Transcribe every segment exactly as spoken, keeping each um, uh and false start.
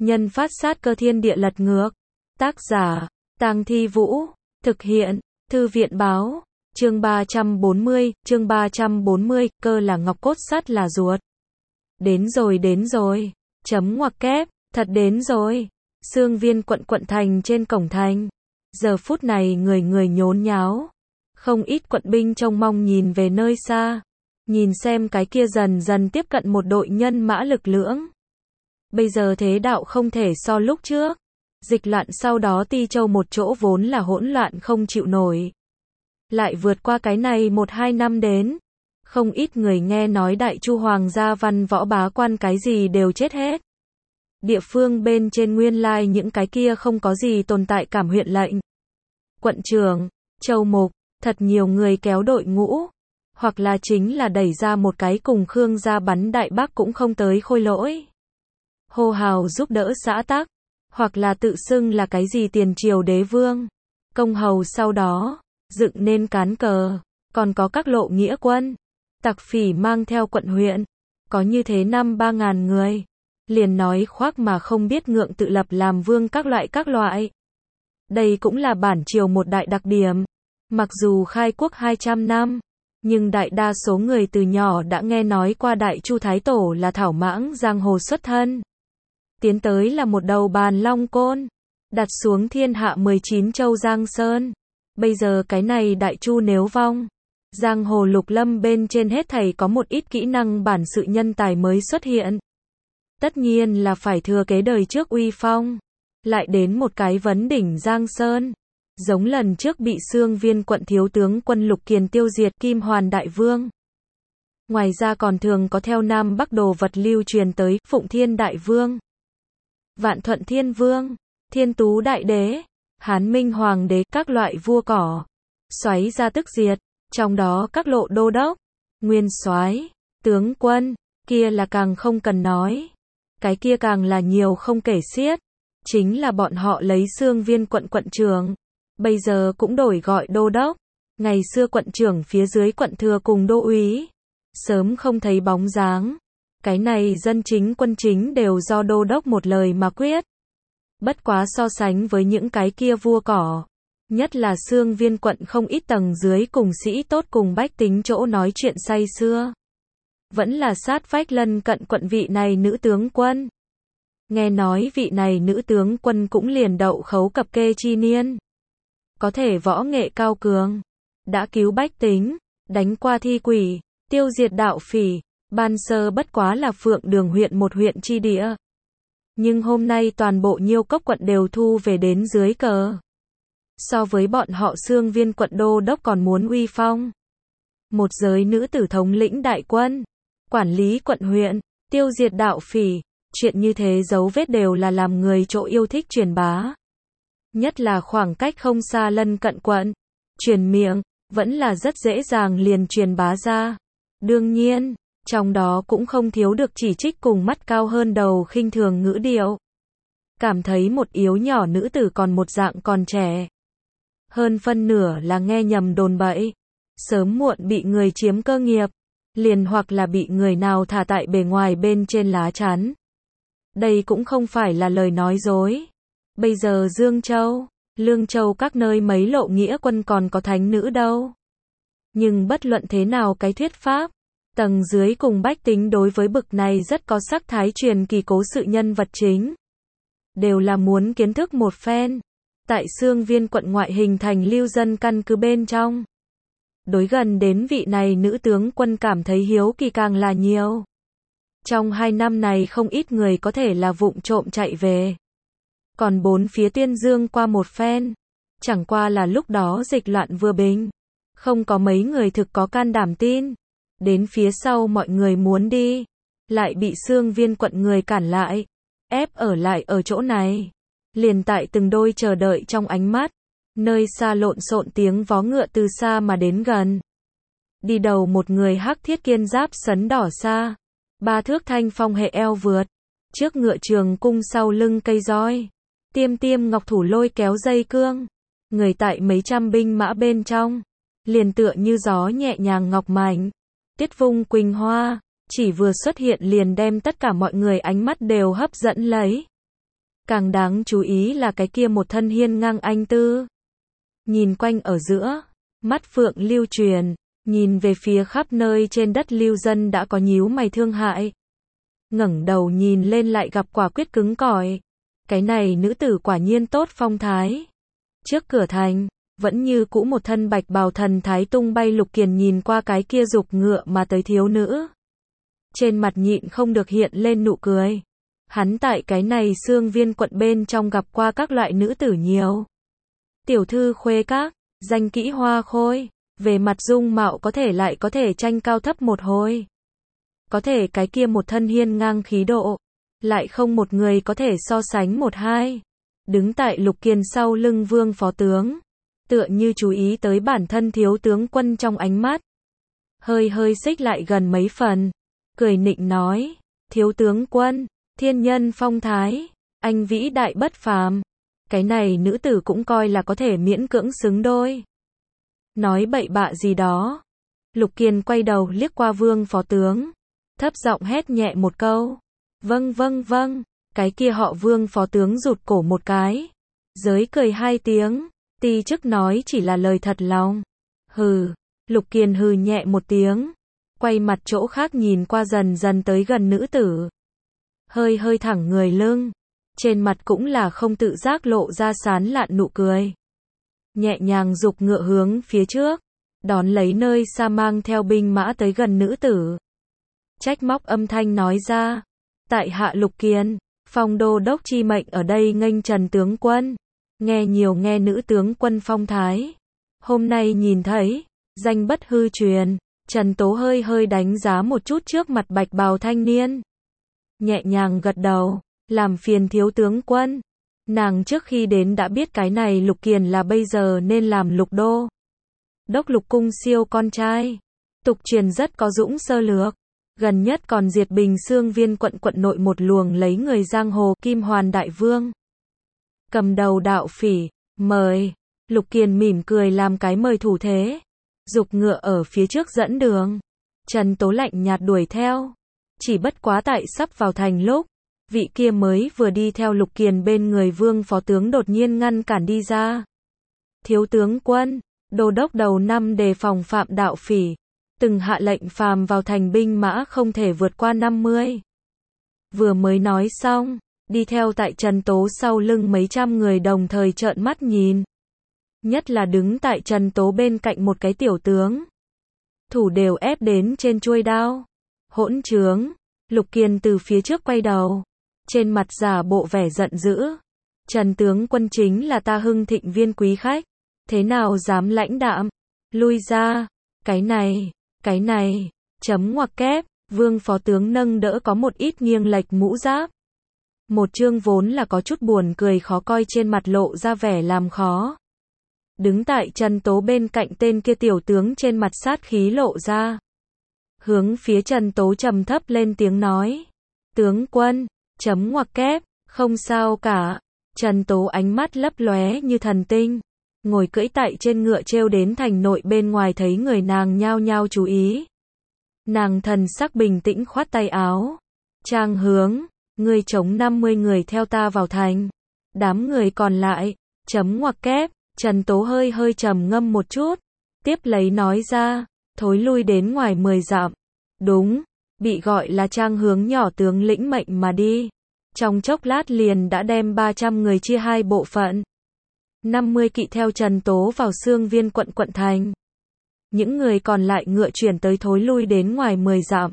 Nhân phát sát cơ thiên địa lật ngược. Tác giả, Tang Thi Vũ. Thực hiện, Thư viện báo. Chương ba trăm bốn mươi, chương ba trăm bốn mươi, cơ là ngọc cốt sắt là ruột. Đến rồi đến rồi. Chấm ngoặc kép, thật đến rồi. Xương Viên quận quận thành trên cổng thành. Giờ phút này người người nhốn nháo. Không ít quận binh trông mong nhìn về nơi xa. Nhìn xem cái kia dần dần tiếp cận một đội nhân mã lực lưỡng. Bây giờ thế đạo không thể so lúc trước. Dịch loạn sau đó Ti Châu một chỗ vốn là hỗn loạn không chịu nổi. Lại vượt qua cái này một hai năm đến. Không ít người nghe nói Đại Chu Hoàng gia văn võ bá quan cái gì đều chết hết. Địa phương bên trên nguyên lai những cái kia không có gì tồn tại cảm huyện lệnh. Quận trưởng, châu mục, thật nhiều người kéo đội ngũ. Hoặc là chính là đẩy ra một cái cùng Khương gia bắn Đại Bác cũng không tới khôi lỗi. Hô hào giúp đỡ xã tắc. Hoặc là tự xưng là cái gì tiền triều đế vương. Công hầu sau đó, dựng nên cán cờ. Còn có các lộ nghĩa quân. Tặc phỉ mang theo quận huyện. Có như thế năm ba ngàn người. Liền nói khoác mà không biết ngượng tự lập làm vương các loại các loại. Đây cũng là bản triều một đại đặc điểm. Mặc dù khai quốc hai trăm năm. Nhưng đại đa số người từ nhỏ đã nghe nói qua Đại Chu Thái Tổ là thảo mãng giang hồ xuất thân. Tiến tới là một đầu bàn long côn. Đặt xuống thiên hạ mười chín châu Giang Sơn. Bây giờ cái này Đại Chu nếu vong. Giang hồ lục lâm bên trên hết thảy có một ít kỹ năng bản sự nhân tài mới xuất hiện. Tất nhiên là phải thừa kế đời trước uy phong. Lại đến một cái vấn đỉnh Giang Sơn. Giống lần trước bị Xương Viên quận thiếu tướng quân Lục Kiền tiêu diệt Kim Hoàn Đại Vương. Ngoài ra còn thường có theo Nam Bắc đồ vật lưu truyền tới Phụng Thiên Đại Vương, Vạn Thuận Thiên Vương, Thiên Tú Đại Đế, Hán Minh Hoàng Đế, các loại vua cỏ. Xoáy ra tức diệt, trong đó các lộ đô đốc, nguyên soái, tướng quân, kia là càng không cần nói. Cái kia càng là nhiều không kể xiết. Chính là bọn họ lấy Xương Viên quận quận trưởng. Bây giờ cũng đổi gọi đô đốc. Ngày xưa quận trưởng phía dưới quận thừa cùng đô úy. Sớm không thấy bóng dáng. Cái này dân chính quân chính đều do đô đốc một lời mà quyết. Bất quá so sánh với những cái kia vua cỏ. Nhất là Xương Viên quận không ít tầng dưới cùng sĩ tốt cùng bách tính chỗ nói chuyện say xưa. Vẫn là sát vách lân cận quận vị này nữ tướng quân. Nghe nói vị này nữ tướng quân cũng liền đậu khấu cập kê chi niên. Có thể võ nghệ cao cường. Đã cứu bách tính. Đánh qua thi quỷ. Tiêu diệt đạo phỉ. Ban sơ bất quá là Phượng Đường huyện một huyện chi địa. Nhưng hôm nay toàn bộ Nhiêu Cốc quận đều thu về đến dưới cờ. So với bọn họ Xương Viên quận đô đốc còn muốn uy phong. Một giới nữ tử thống lĩnh đại quân. Quản lý quận huyện. Tiêu diệt đạo phỉ. Chuyện như thế dấu vết đều là làm người chỗ yêu thích truyền bá. Nhất là khoảng cách không xa lân cận quận. Truyền miệng, vẫn là rất dễ dàng liền truyền bá ra. Đương nhiên, trong đó cũng không thiếu được chỉ trích cùng mắt cao hơn đầu khinh thường ngữ điệu. Cảm thấy một yếu nhỏ nữ tử còn một dạng còn trẻ. Hơn phân nửa là nghe nhầm đồn bậy. Sớm muộn bị người chiếm cơ nghiệp. Liền hoặc là bị người nào thả tại bề ngoài bên trên lá chắn. Đây cũng không phải là lời nói dối. Bây giờ Dương Châu, Lương Châu các nơi mấy lộ nghĩa quân còn có thánh nữ đâu. Nhưng bất luận thế nào cái thuyết pháp, tầng dưới cùng bách tính đối với bực này rất có sắc thái truyền kỳ cố sự nhân vật chính. Đều là muốn kiến thức một phen. Tại Xương Viên quận ngoại hình thành lưu dân căn cứ bên trong. Đối gần đến vị này nữ tướng quân cảm thấy hiếu kỳ càng là nhiều. Trong hai năm này không ít người có thể là vụng trộm chạy về. Còn bốn phía tuyên dương qua một phen. Chẳng qua là lúc đó dịch loạn vừa bình. Không có mấy người thực có can đảm tin. Đến phía sau mọi người muốn đi. Lại bị Xương Viên quận người cản lại. Ép ở lại ở chỗ này. Liền tại từng đôi chờ đợi trong ánh mắt. Nơi xa lộn xộn tiếng vó ngựa từ xa mà đến gần. Đi đầu một người hắc thiết kiên giáp sấn đỏ xa. Ba thước thanh phong hệ eo vượt. Trước ngựa trường cung sau lưng cây roi. Tiêm tiêm ngọc thủ lôi kéo dây cương. Người tại mấy trăm binh mã bên trong. Liền tựa như gió nhẹ nhàng ngọc mảnh. Tiết vung quỳnh hoa. Chỉ vừa xuất hiện liền đem tất cả mọi người ánh mắt đều hấp dẫn lấy. Càng đáng chú ý là cái kia một thân hiên ngang anh tư. Nhìn quanh ở giữa, mắt phượng lưu truyền, nhìn về phía khắp nơi trên đất lưu dân đã có nhíu mày thương hại. Ngẩng đầu nhìn lên lại gặp quả quyết cứng cỏi. Cái này nữ tử quả nhiên tốt phong thái. Trước cửa thành, vẫn như cũ một thân bạch bào thần thái tung bay. Lục Kiền nhìn qua cái kia dục ngựa mà tới thiếu nữ. Trên mặt nhịn không được hiện lên nụ cười. Hắn tại cái này Xương Viên quận bên trong gặp qua các loại nữ tử nhiều. Tiểu thư khuê các, danh kỹ hoa khôi, về mặt dung mạo có thể lại có thể tranh cao thấp một hồi. Có thể cái kia một thân hiên ngang khí độ, lại không một người có thể so sánh một hai. Đứng tại Lục Kiền sau lưng Vương phó tướng, tựa như chú ý tới bản thân thiếu tướng quân trong ánh mắt. Hơi hơi xích lại gần mấy phần, cười nịnh nói, thiếu tướng quân, thiên nhân phong thái, anh vĩ đại bất phàm. Cái này nữ tử cũng coi là có thể miễn cưỡng xứng đôi. Nói bậy bạ gì đó. Lục Kiền quay đầu liếc qua Vương phó tướng, thấp giọng hét nhẹ một câu. Vâng vâng vâng, cái kia họ Vương phó tướng rụt cổ một cái. Giới cười hai tiếng, ti chức nói chỉ là lời thật lòng. Hừ, Lục Kiền hừ nhẹ một tiếng, quay mặt chỗ khác nhìn qua dần dần tới gần nữ tử. Hơi hơi thẳng người lưng, trên mặt cũng là không tự giác lộ ra sán lạn nụ cười. Nhẹ nhàng giục ngựa hướng phía trước, đón lấy nơi xa mang theo binh mã tới gần nữ tử. Trách móc âm thanh nói ra, tại hạ Lục Kiền, phong đô đốc chi mệnh ở đây nghênh Trần tướng quân. Nghe nhiều nghe nữ tướng quân phong thái. Hôm nay nhìn thấy, danh bất hư truyền. Trần Tố hơi hơi đánh giá một chút trước mặt bạch bào thanh niên. Nhẹ nhàng gật đầu, làm phiền thiếu tướng quân. Nàng trước khi đến đã biết cái này Lục Kiền là bây giờ nên làm Lục đô đốc Lục cung siêu con trai. Tục truyền rất có dũng sơ lược. Gần nhất còn diệt Bình Xương Viên quận quận nội một luồng lấy người giang hồ Kim Hoàn đại vương. Cầm đầu đạo phỉ, mời. Lục Kiền mỉm cười làm cái mời thủ thế. Dục ngựa ở phía trước dẫn đường. Trần Tố lạnh nhạt đuổi theo. Chỉ bất quá tại sắp vào thành lúc, vị kia mới vừa đi theo Lục Kiền bên người Vương phó tướng đột nhiên ngăn cản đi ra. Thiếu tướng quân, đô đốc đầu năm đề phòng phạm đạo phỉ, từng hạ lệnh phàm vào thành binh mã không thể vượt qua năm mươi. Vừa mới nói xong, đi theo tại Trần Tố sau lưng mấy trăm người đồng thời trợn mắt nhìn. Nhất là đứng tại Trần Tố bên cạnh một cái tiểu tướng. Thủ đều ép đến trên chuôi đao. Hỗn trướng. Lục Kiền từ phía trước quay đầu. Trên mặt giả bộ vẻ giận dữ. Trần tướng quân chính là ta Hưng Thịnh Viên quý khách. Thế nào dám lãnh đạm. Lui ra. Cái này, cái này. Chấm ngoặc kép. Vương phó tướng nâng đỡ có một ít nghiêng lệch mũ giáp. Một chương vốn là có chút buồn cười khó coi trên mặt lộ ra vẻ làm khó. Đứng tại Trần Tố bên cạnh tên kia tiểu tướng trên mặt sát khí lộ ra. Hướng phía Trần Tố trầm thấp lên tiếng nói. Tướng quân, chấm ngoặc kép, không sao cả. Trần Tố ánh mắt lấp lóe như thần tinh. Ngồi cưỡi tại trên ngựa treo đến thành nội bên ngoài thấy người nàng nhao nhao chú ý. Nàng thần sắc bình tĩnh khoát tay áo. Trang hướng, ngươi chống năm mươi người theo ta vào thành. Đám người còn lại, chấm ngoặc kép. Trần Tố hơi hơi trầm ngâm một chút, tiếp lấy nói ra, thối lui đến ngoài mười dặm. Đúng, bị gọi là Trang hướng nhỏ tướng lĩnh mệnh mà đi. Trong chốc lát liền đã đem ba trăm người chia hai bộ phận. năm mươi kỵ theo Trần Tố vào Xương Viên quận quận thành. Những người còn lại ngựa chuyển tới thối lui đến ngoài mười dặm.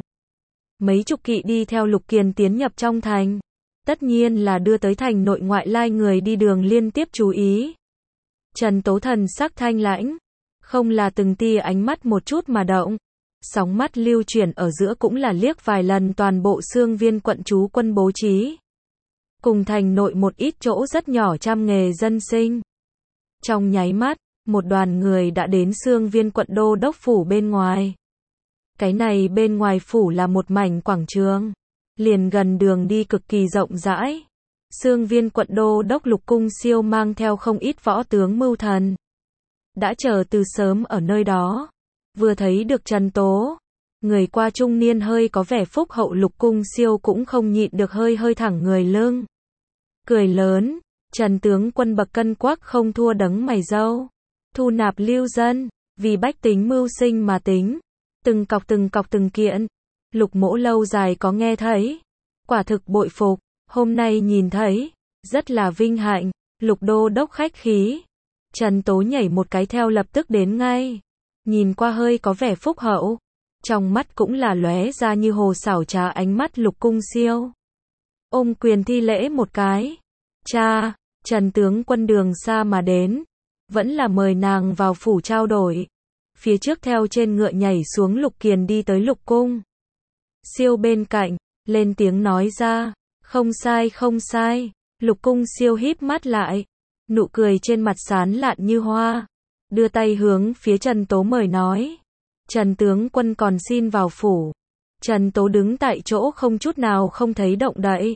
Mấy chục kỵ đi theo Lục Kiền tiến nhập trong thành. Tất nhiên là đưa tới thành nội ngoại lai người đi đường liên tiếp chú ý. Trần Tố thần sắc thanh lãnh, không là từng tia ánh mắt một chút mà động. Sóng mắt lưu chuyển ở giữa cũng là liếc vài lần toàn bộ Xương Viên quận trú quân bố trí. Cùng thành nội một ít chỗ rất nhỏ trăm nghề dân sinh. Trong nháy mắt, một đoàn người đã đến Xương Viên quận đô đốc phủ bên ngoài. Cái này bên ngoài phủ là một mảnh quảng trường, liền gần đường đi cực kỳ rộng rãi. Xương Viên quận đô đốc Lục cung siêu mang theo không ít võ tướng mưu thần. Đã chờ từ sớm ở nơi đó. Vừa thấy được Trần Tố, người qua trung niên hơi có vẻ phúc hậu Lục cung siêu cũng không nhịn được hơi hơi thẳng người lưng. cười lớn, Trần tướng quân bậc cân quắc không thua đấng mày râu. Thu nạp lưu dân, vì bách tính mưu sinh mà tính. Từng cọc từng cọc từng kiện. Lục Mỗ lâu dài có nghe thấy. Quả thực bội phục, hôm nay nhìn thấy, rất là vinh hạnh. Lục đô đốc khách khí. Trần Tố nhảy một cái theo lập tức đến ngay. Nhìn qua hơi có vẻ phúc hậu. Trong mắt cũng là lóe ra như hồ xảo trá ánh mắt Lục Cung Siêu. Ôm quyền thi lễ một cái. Cha, Trần tướng quân đường xa mà đến. Vẫn là mời nàng vào phủ trao đổi. Phía trước theo trên ngựa nhảy xuống Lục Kiền đi tới Lục Cung. Siêu bên cạnh, lên tiếng nói ra. Không sai không sai. Lục Cung Siêu híp mắt lại. Nụ cười trên mặt sán lạn như hoa. Đưa tay hướng phía Trần Tố mời nói. Trần tướng quân còn xin vào phủ. Trần Tố đứng tại chỗ không chút nào không thấy động đậy.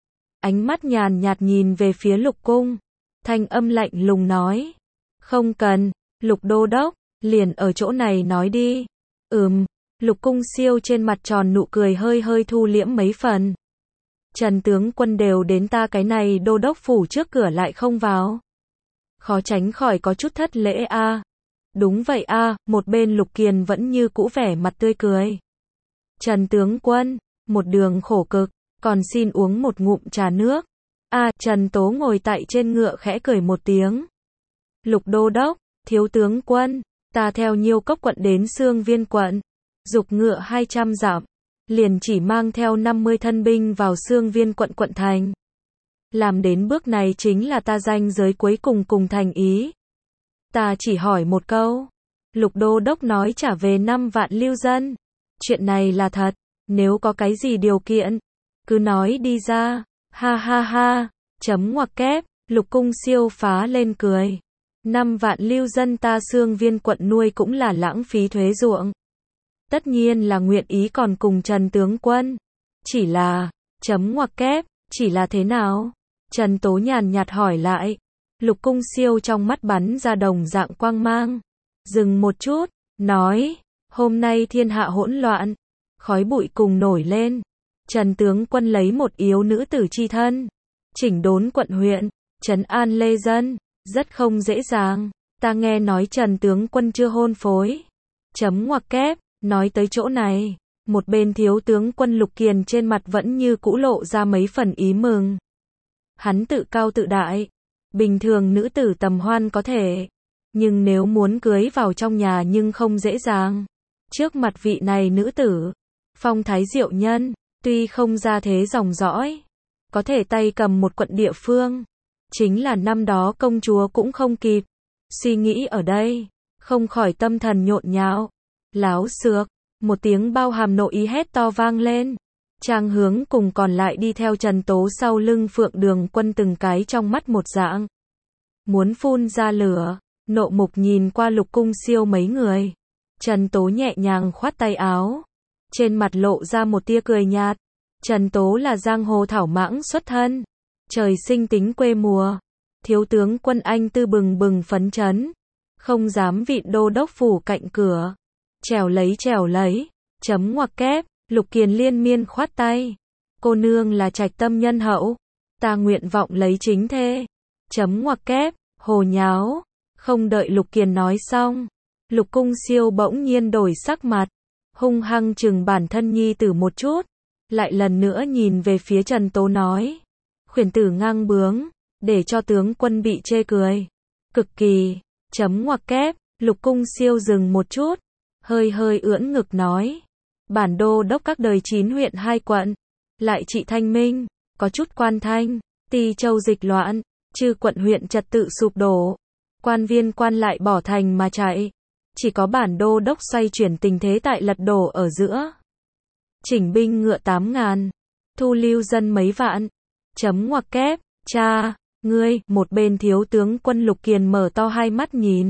Ánh mắt nhàn nhạt nhìn về phía Lục Cung. Thanh âm lạnh lùng nói. Không cần, Lục đô đốc, liền ở chỗ này nói đi. Ừm, Lục Cung Siêu trên mặt tròn nụ cười hơi hơi thu liễm mấy phần. Trần tướng quân đều đến ta cái này đô đốc phủ trước cửa lại không vào. Khó tránh khỏi có chút thất lễ a. À. Đúng vậy a, à, một bên Lục Kiền vẫn như cũ vẻ mặt tươi cười. Trần tướng quân, một đường khổ cực, còn xin uống một ngụm trà nước. A, à, Trần Tố ngồi tại trên ngựa khẽ cười một tiếng. Lục đô đốc, thiếu tướng quân, ta theo Nhiêu Cốc quận đến Xương Viên quận, dục ngựa hai trăm dặm, liền chỉ mang theo năm mươi thân binh vào Xương Viên quận quận thành. Làm đến bước này chính là ta ranh giới cuối cùng cùng thành ý. Ta chỉ hỏi một câu. Lục đô đốc nói trả về năm vạn lưu dân. Chuyện này là thật, nếu có cái gì điều kiện, cứ nói đi ra. Ha ha ha, chấm ngoặc kép, Lục Cung Siêu phá lên cười. Năm vạn lưu dân ta Xương Viên quận nuôi cũng là lãng phí thuế ruộng. Tất nhiên là nguyện ý còn cùng Trần tướng quân. Chỉ là, chấm ngoặc kép, chỉ là thế nào? Trần Tố nhàn nhạt hỏi lại. Lục Cung Siêu trong mắt bắn ra đồng dạng quang mang. Dừng một chút, nói, hôm nay thiên hạ hỗn loạn, khói bụi cùng nổi lên. Trần tướng quân lấy một yếu nữ tử chi thân, chỉnh đốn quận huyện, trấn an lê dân, rất không dễ dàng. Ta nghe nói Trần tướng quân chưa hôn phối. Chấm ngoặc kép, nói tới chỗ này, một bên thiếu tướng quân Lục Kiền trên mặt vẫn như cũ lộ ra mấy phần ý mừng. Hắn tự cao tự đại. Bình thường nữ tử tầm hoan có thể, nhưng nếu muốn cưới vào trong nhà nhưng không dễ dàng. Trước mặt vị này nữ tử, phong thái diệu nhân, tuy không ra thế dòng dõi, có thể tay cầm một quận địa phương. Chính là năm đó công chúa cũng không kịp. Suy nghĩ ở đây, không khỏi tâm thần nhộn nhạo. Láo xược, một tiếng bao hàm nội ý hét to vang lên. Trang Hướng cùng còn lại đi theo Trần Tố sau lưng Phượng Đường Quân từng cái trong mắt một dạng. Muốn phun ra lửa, nộ mục nhìn qua Lục Cung Siêu mấy người. Trần Tố nhẹ nhàng khoát tay áo. Trên mặt lộ ra một tia cười nhạt. Trần Tố là giang hồ thảo mãng xuất thân. Trời sinh tính quê mùa. Thiếu tướng quân anh tư bừng bừng phấn chấn. Không dám vịn đô đốc phủ cạnh cửa. Trèo lấy trèo lấy. Chấm ngoặc kép. Lục Kiền liên miên khoát tay. Cô nương là trạch tâm nhân hậu. Ta nguyện vọng lấy chính thê. Chấm ngoặc kép. Hồ nháo. Không đợi Lục Kiền nói xong. Lục Cung Siêu bỗng nhiên đổi sắc mặt. Hung hăng chừng bản thân nhi tử một chút. Lại lần nữa nhìn về phía Trần Tố nói. Khuyển tử ngang bướng. Để cho tướng quân bị chê cười. Cực kỳ. Chấm ngoặc kép. Lục Cung Siêu dừng một chút. Hơi hơi ưỡn ngực nói. Bản đô đốc các đời chín huyện hai quận. Lại trị thanh minh. Có chút quan thanh. Ti châu dịch loạn. Chư quận huyện trật tự sụp đổ. Quan viên quan lại bỏ thành mà chạy. Chỉ có bản đô đốc xoay chuyển tình thế tại lật đổ ở giữa. Chỉnh binh ngựa tám ngàn. Thu lưu dân mấy vạn. Chấm ngoặc kép. Cha, ngươi, một bên thiếu tướng quân Lục Kiền mở to hai mắt nhìn.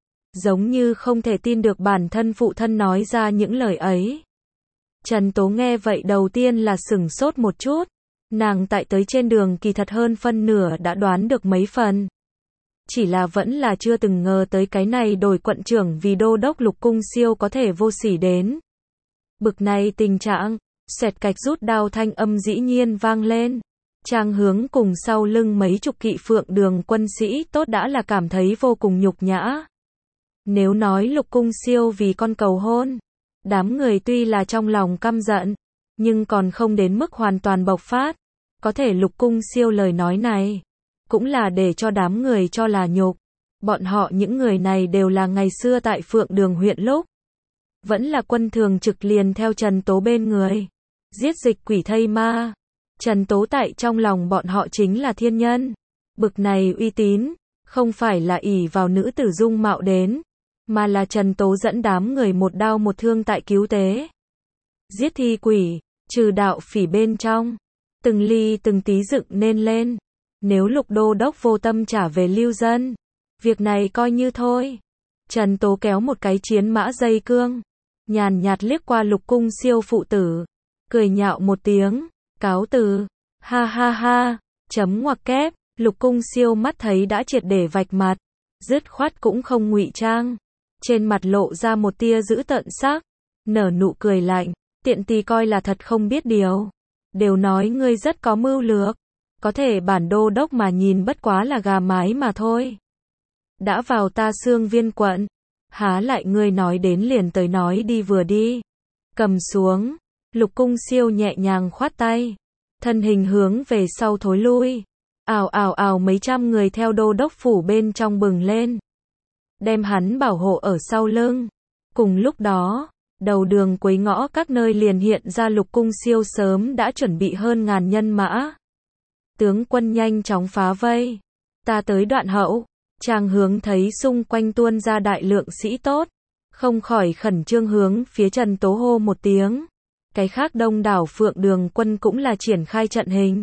Giống như không thể tin được bản thân phụ thân nói ra những lời ấy. Trần Tố nghe vậy đầu tiên là sửng sốt một chút. Nàng tại tới trên đường kỳ thật hơn phân nửa đã đoán được mấy phần. Chỉ là vẫn là chưa từng ngờ tới cái này đổi quận trưởng vì đô đốc Lục Cung Siêu có thể vô sỉ đến. Bực này tình trạng, xoẹt cạch rút đao thanh âm dĩ nhiên vang lên. Trang Hướng cùng sau lưng mấy chục kỵ phượng đường quân sĩ tốt đã là cảm thấy vô cùng nhục nhã. Nếu nói Lục Cung Siêu vì con cầu hôn, đám người tuy là trong lòng căm giận, nhưng còn không đến mức hoàn toàn bộc phát. Có thể Lục Cung Siêu lời nói này, cũng là để cho đám người cho là nhục. Bọn họ những người này đều là ngày xưa tại Phượng Đường huyện lúc vẫn là quân thường trực liền theo Trần Tố bên người, giết dịch quỷ thây ma. Trần Tố tại trong lòng bọn họ chính là thiên nhân. Bực này uy tín, không phải là ỷ vào nữ tử dung mạo đến, mà là Trần Tố dẫn đám người một đao một thương tại cứu tế. Giết thi quỷ, trừ đạo phỉ bên trong, từng ly từng tí dựng nên lên. Nếu Lục Đô Đốc vô tâm trả về lưu dân, việc này coi như thôi. Trần Tố kéo một cái chiến mã dây cương, nhàn nhạt liếc qua Lục Cung Siêu phụ tử, cười nhạo một tiếng, cáo từ. Ha ha ha, chấm ngoặc kép. Lục Cung Siêu mắt thấy đã triệt để vạch mặt, dứt khoát cũng không ngụy trang, trên mặt lộ ra một tia dữ tợn sắc, nở nụ cười lạnh, tiện tì coi là thật không biết điều. Đều nói ngươi rất có mưu lược, có thể bản đô đốc mà nhìn bất quá là gà mái mà thôi. Đã vào ta Xương Viên quận, há lại ngươi nói đến liền tới nói đi vừa đi. Cầm xuống. Lục Cung Siêu nhẹ nhàng khoát tay, thân hình hướng về sau thối lui. Ào ào ào, mấy trăm người theo đô đốc phủ bên trong bừng lên, đem hắn bảo hộ ở sau lưng. Cùng lúc đó, đầu đường quấy ngõ các nơi liền hiện ra Lục Cung Siêu sớm đã chuẩn bị hơn ngàn nhân mã. Tướng quân nhanh chóng phá vây. Ta tới đoạn hậu. Trang Hướng thấy xung quanh tuôn ra đại lượng sĩ tốt, không khỏi khẩn trương hướng phía Trần Tố hô một tiếng. Cái khác đông đảo Phượng Đường quân cũng là triển khai trận hình.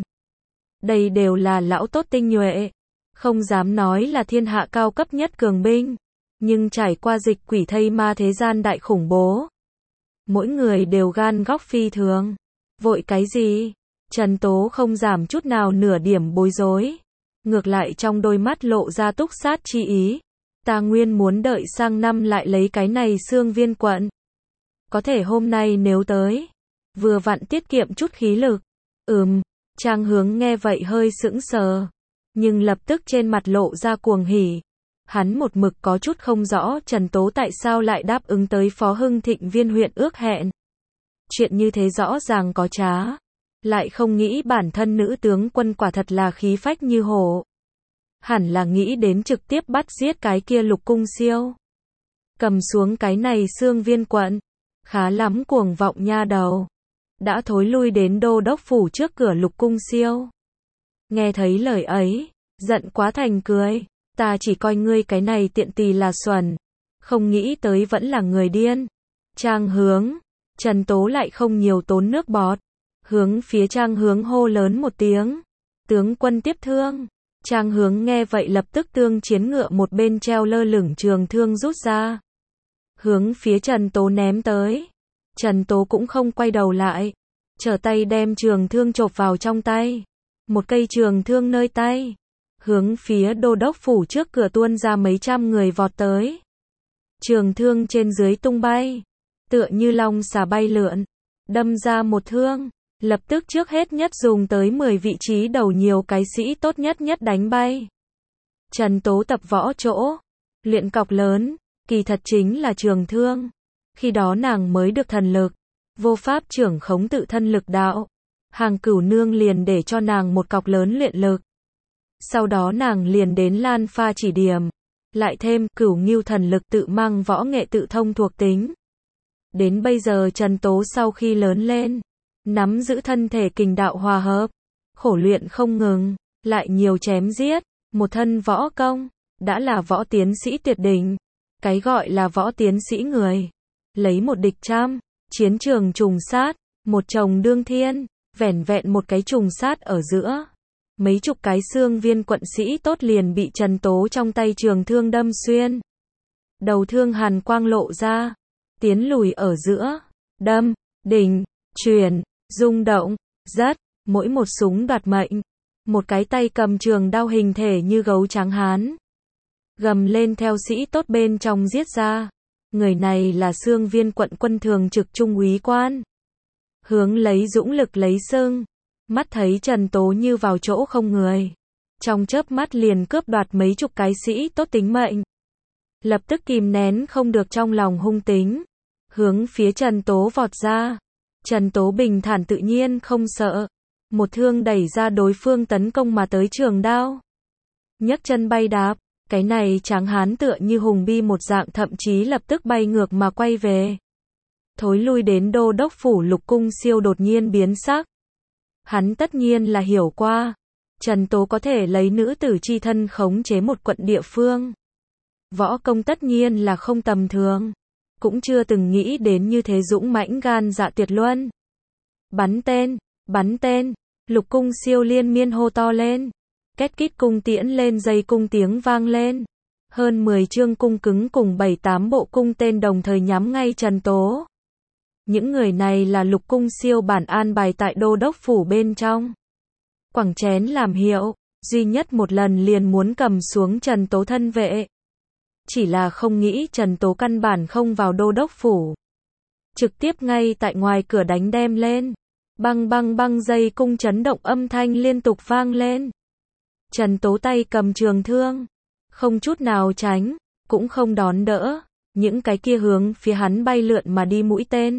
Đây đều là lão tốt tinh nhuệ, không dám nói là thiên hạ cao cấp nhất cường binh, nhưng trải qua dịch quỷ thây ma thế gian đại khủng bố, mỗi người đều gan góc phi thường. Vội cái gì? Trần Tố không giảm chút nào nửa điểm bối rối, ngược lại trong đôi mắt lộ ra túc sát chi ý. Ta nguyên muốn đợi sang năm lại lấy cái này Xương Viên quận, có thể hôm nay nếu tới, vừa vặn tiết kiệm chút khí lực. Ừm. Trang Hướng nghe vậy hơi sững sờ, nhưng lập tức trên mặt lộ ra cuồng hỉ. Hắn một mực có chút không rõ Trần Tố tại sao lại đáp ứng tới Phó Hưng Thịnh Viên huyện ước hẹn. Chuyện như thế rõ ràng có trá, lại không nghĩ bản thân nữ tướng quân quả thật là khí phách như hổ. Hẳn là nghĩ đến trực tiếp bắt giết cái kia Lục Cung Siêu, cầm xuống cái này Xương Viên quận, khá lắm cuồng vọng nha đầu. Đã thối lui đến đô đốc phủ trước cửa Lục Cung Siêu, nghe thấy lời ấy, giận quá thành cười. Ta chỉ coi ngươi cái này tiện tì là xuẩn, không nghĩ tới vẫn là người điên. Trang Hướng. Trần Tố lại không nhiều tốn nước bọt, hướng phía Trang Hướng hô lớn một tiếng. Tướng quân tiếp thương. Trang Hướng nghe vậy lập tức tương chiến ngựa một bên treo lơ lửng trường thương rút ra, hướng phía Trần Tố ném tới. Trần Tố cũng không quay đầu lại, trở tay đem trường thương chộp vào trong tay. Một cây trường thương nơi tay, hướng phía đô đốc phủ trước cửa tuôn ra mấy trăm người vọt tới. Trường thương trên dưới tung bay, tựa như long xà bay lượn, đâm ra một thương, lập tức trước hết nhất dùng tới mười vị trí đầu nhiều cái sĩ tốt nhất nhất đánh bay. Trần Tố tập võ chỗ, luyện cọc lớn, kỳ thật chính là trường thương. Khi đó nàng mới được thần lực, vô pháp trưởng khống tự thân lực đạo. Hàng Cửu nương liền để cho nàng một cọc lớn luyện lực. Sau đó nàng liền đến Lan Pha chỉ điểm, lại thêm Cửu Ngưu thần lực tự mang võ nghệ tự thông thuộc tính. Đến bây giờ Trần Tố sau khi lớn lên, nắm giữ thân thể kình đạo hòa hợp, khổ luyện không ngừng, lại nhiều chém giết, một thân võ công, đã là võ tiến sĩ tuyệt đỉnh. Cái gọi là võ tiến sĩ người, lấy một địch trăm, chiến trường trùng sát, một chồng đương thiên, vẻn vẹn một cái trùng sát ở giữa. Mấy chục cái Xương Viên quận sĩ tốt liền bị Trần Tố trong tay trường thương đâm xuyên. Đầu thương hàn quang lộ ra, tiến lùi ở giữa, đâm, đỉnh, truyền, rung động, rất, mỗi một súng đoạt mệnh. Một cái tay cầm trường đao hình thể như gấu trắng hán, gầm lên theo sĩ tốt bên trong giết ra. Người này là Xương Viên quận quân thường trực trung úy quan, hướng lấy dũng lực lấy sưng. Mắt thấy Trần Tố như vào chỗ không người. Trong chớp mắt liền cướp đoạt mấy chục cái sĩ tốt tính mệnh. Lập tức kìm nén không được trong lòng hung tính. Hướng phía Trần Tố vọt ra. Trần Tố bình thản tự nhiên không sợ. Một thương đẩy ra đối phương tấn công mà tới trường đao. Nhấc chân bay đạp. Cái này tráng hán tựa như hùng bi một dạng, thậm chí lập tức bay ngược mà quay về. Thối lui đến đô đốc phủ. Lục Cung Siêu đột nhiên biến sắc. Hắn tất nhiên là hiểu qua. Trần Tố có thể lấy nữ tử chi thân khống chế một quận địa phương. Võ công tất nhiên là không tầm thường. Cũng chưa từng nghĩ đến như thế dũng mãnh gan dạ tuyệt luân. Bắn tên, bắn tên. Lục Cung Siêu liên miên hô to lên. Két kít cung tiễn lên dây cung tiếng vang lên. Hơn mười chương cung cứng cùng bảy tám bộ cung tên đồng thời nhắm ngay Trần Tố. Những người này là Lục Cung Siêu bản an bài tại đô đốc phủ bên trong. Quẳng chén làm hiệu, duy nhất một lần liền muốn cầm xuống Trần Tố thân vệ. Chỉ là không nghĩ Trần Tố căn bản không vào đô đốc phủ. Trực tiếp ngay tại ngoài cửa đánh đem lên. Băng băng băng dây cung chấn động âm thanh liên tục vang lên. Trần Tố tay cầm trường thương. Không chút nào tránh, cũng không đón đỡ. Những cái kia hướng phía hắn bay lượn mà đi mũi tên.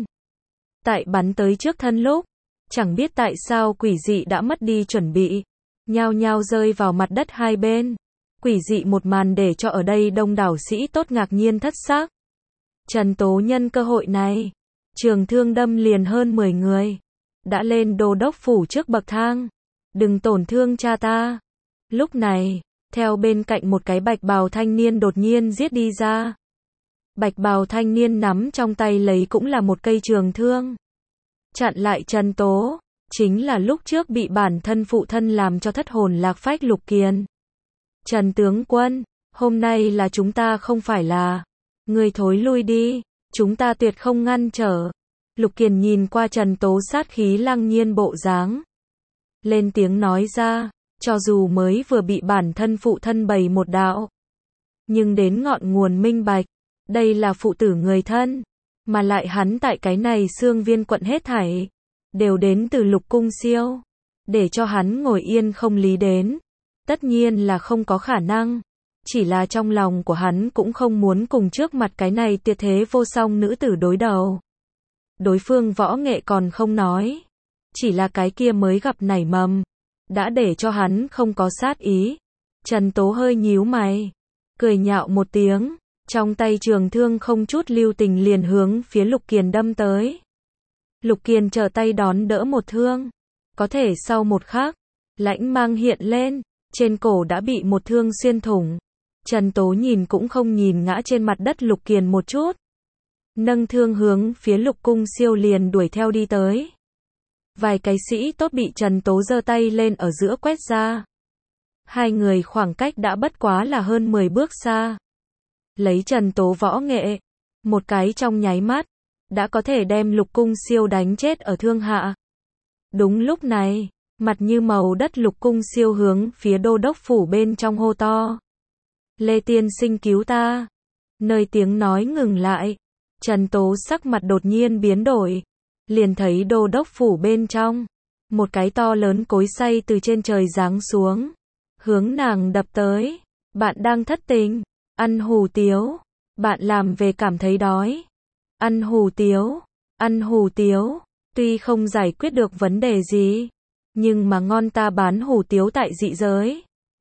Tại bắn tới trước thân lúc. Chẳng biết tại sao quỷ dị đã mất đi chuẩn bị. Nhao nhao rơi vào mặt đất hai bên. Quỷ dị một màn để cho ở đây đông đảo sĩ tốt ngạc nhiên thất xác. Trần Tố nhân cơ hội này. Trường thương đâm liền hơn mười người. Đã lên đô đốc phủ trước bậc thang. Đừng tổn thương cha ta. Lúc này, theo bên cạnh một cái bạch bào thanh niên đột nhiên giết đi ra. Bạch bào thanh niên nắm trong tay lấy cũng là một cây trường thương. Chặn lại Trần Tố. Chính là lúc trước bị bản thân phụ thân làm cho thất hồn lạc phách Lục Kiền. Trần tướng quân, hôm nay là chúng ta không phải là. Người thối lui đi, chúng ta tuyệt không ngăn trở. Lục Kiền nhìn qua Trần Tố sát khí lăng nhiên bộ dáng. Lên tiếng nói ra, cho dù mới vừa bị bản thân phụ thân bày một đạo. Nhưng đến ngọn nguồn minh bạch, đây là phụ tử người thân. Mà lại hắn tại cái này Xương Viên quận hết thảy. Đều đến từ Lục Cung Siêu. Để cho hắn ngồi yên không lý đến. Tất nhiên là không có khả năng. Chỉ là trong lòng của hắn cũng không muốn cùng trước mặt cái này tuyệt thế vô song nữ tử đối đầu. Đối phương võ nghệ còn không nói. Chỉ là cái kia mới gặp nảy mầm. Đã để cho hắn không có sát ý. Trần Tố hơi nhíu mày. Cười nhạo một tiếng. Trong tay trường thương không chút lưu tình liền hướng phía Lục Kiền đâm tới. Lục Kiền trở tay đón đỡ một thương. Có thể sau một khắc, lãnh mang hiện lên. Trên cổ đã bị một thương xuyên thủng. Trần Tố nhìn cũng không nhìn ngã trên mặt đất Lục Kiền một chút. Nâng thương hướng phía Lục Cung Siêu liền đuổi theo đi tới. Vài cái sĩ tốt bị Trần Tố giơ tay lên ở giữa quét ra. Hai người khoảng cách đã bất quá là hơn mười bước xa. Lấy Trần Tố võ nghệ, một cái trong nháy mắt, đã có thể đem Lục Cung Siêu đánh chết ở thương hạ. Đúng lúc này, mặt như màu đất Lục Cung Siêu hướng phía đô đốc phủ bên trong hô to. Lê tiên sinh cứu ta. Nơi tiếng nói ngừng lại, Trần Tố sắc mặt đột nhiên biến đổi. Liền thấy đô đốc phủ bên trong. Một cái to lớn cối xay từ trên trời giáng xuống. Hướng nàng đập tới. Bạn đang thất tình. Ăn hủ tiếu. Bạn làm về cảm thấy đói. Ăn hủ tiếu. Ăn hủ tiếu. Tuy không giải quyết được vấn đề gì. Nhưng mà ngon, ta bán hủ tiếu tại dị giới.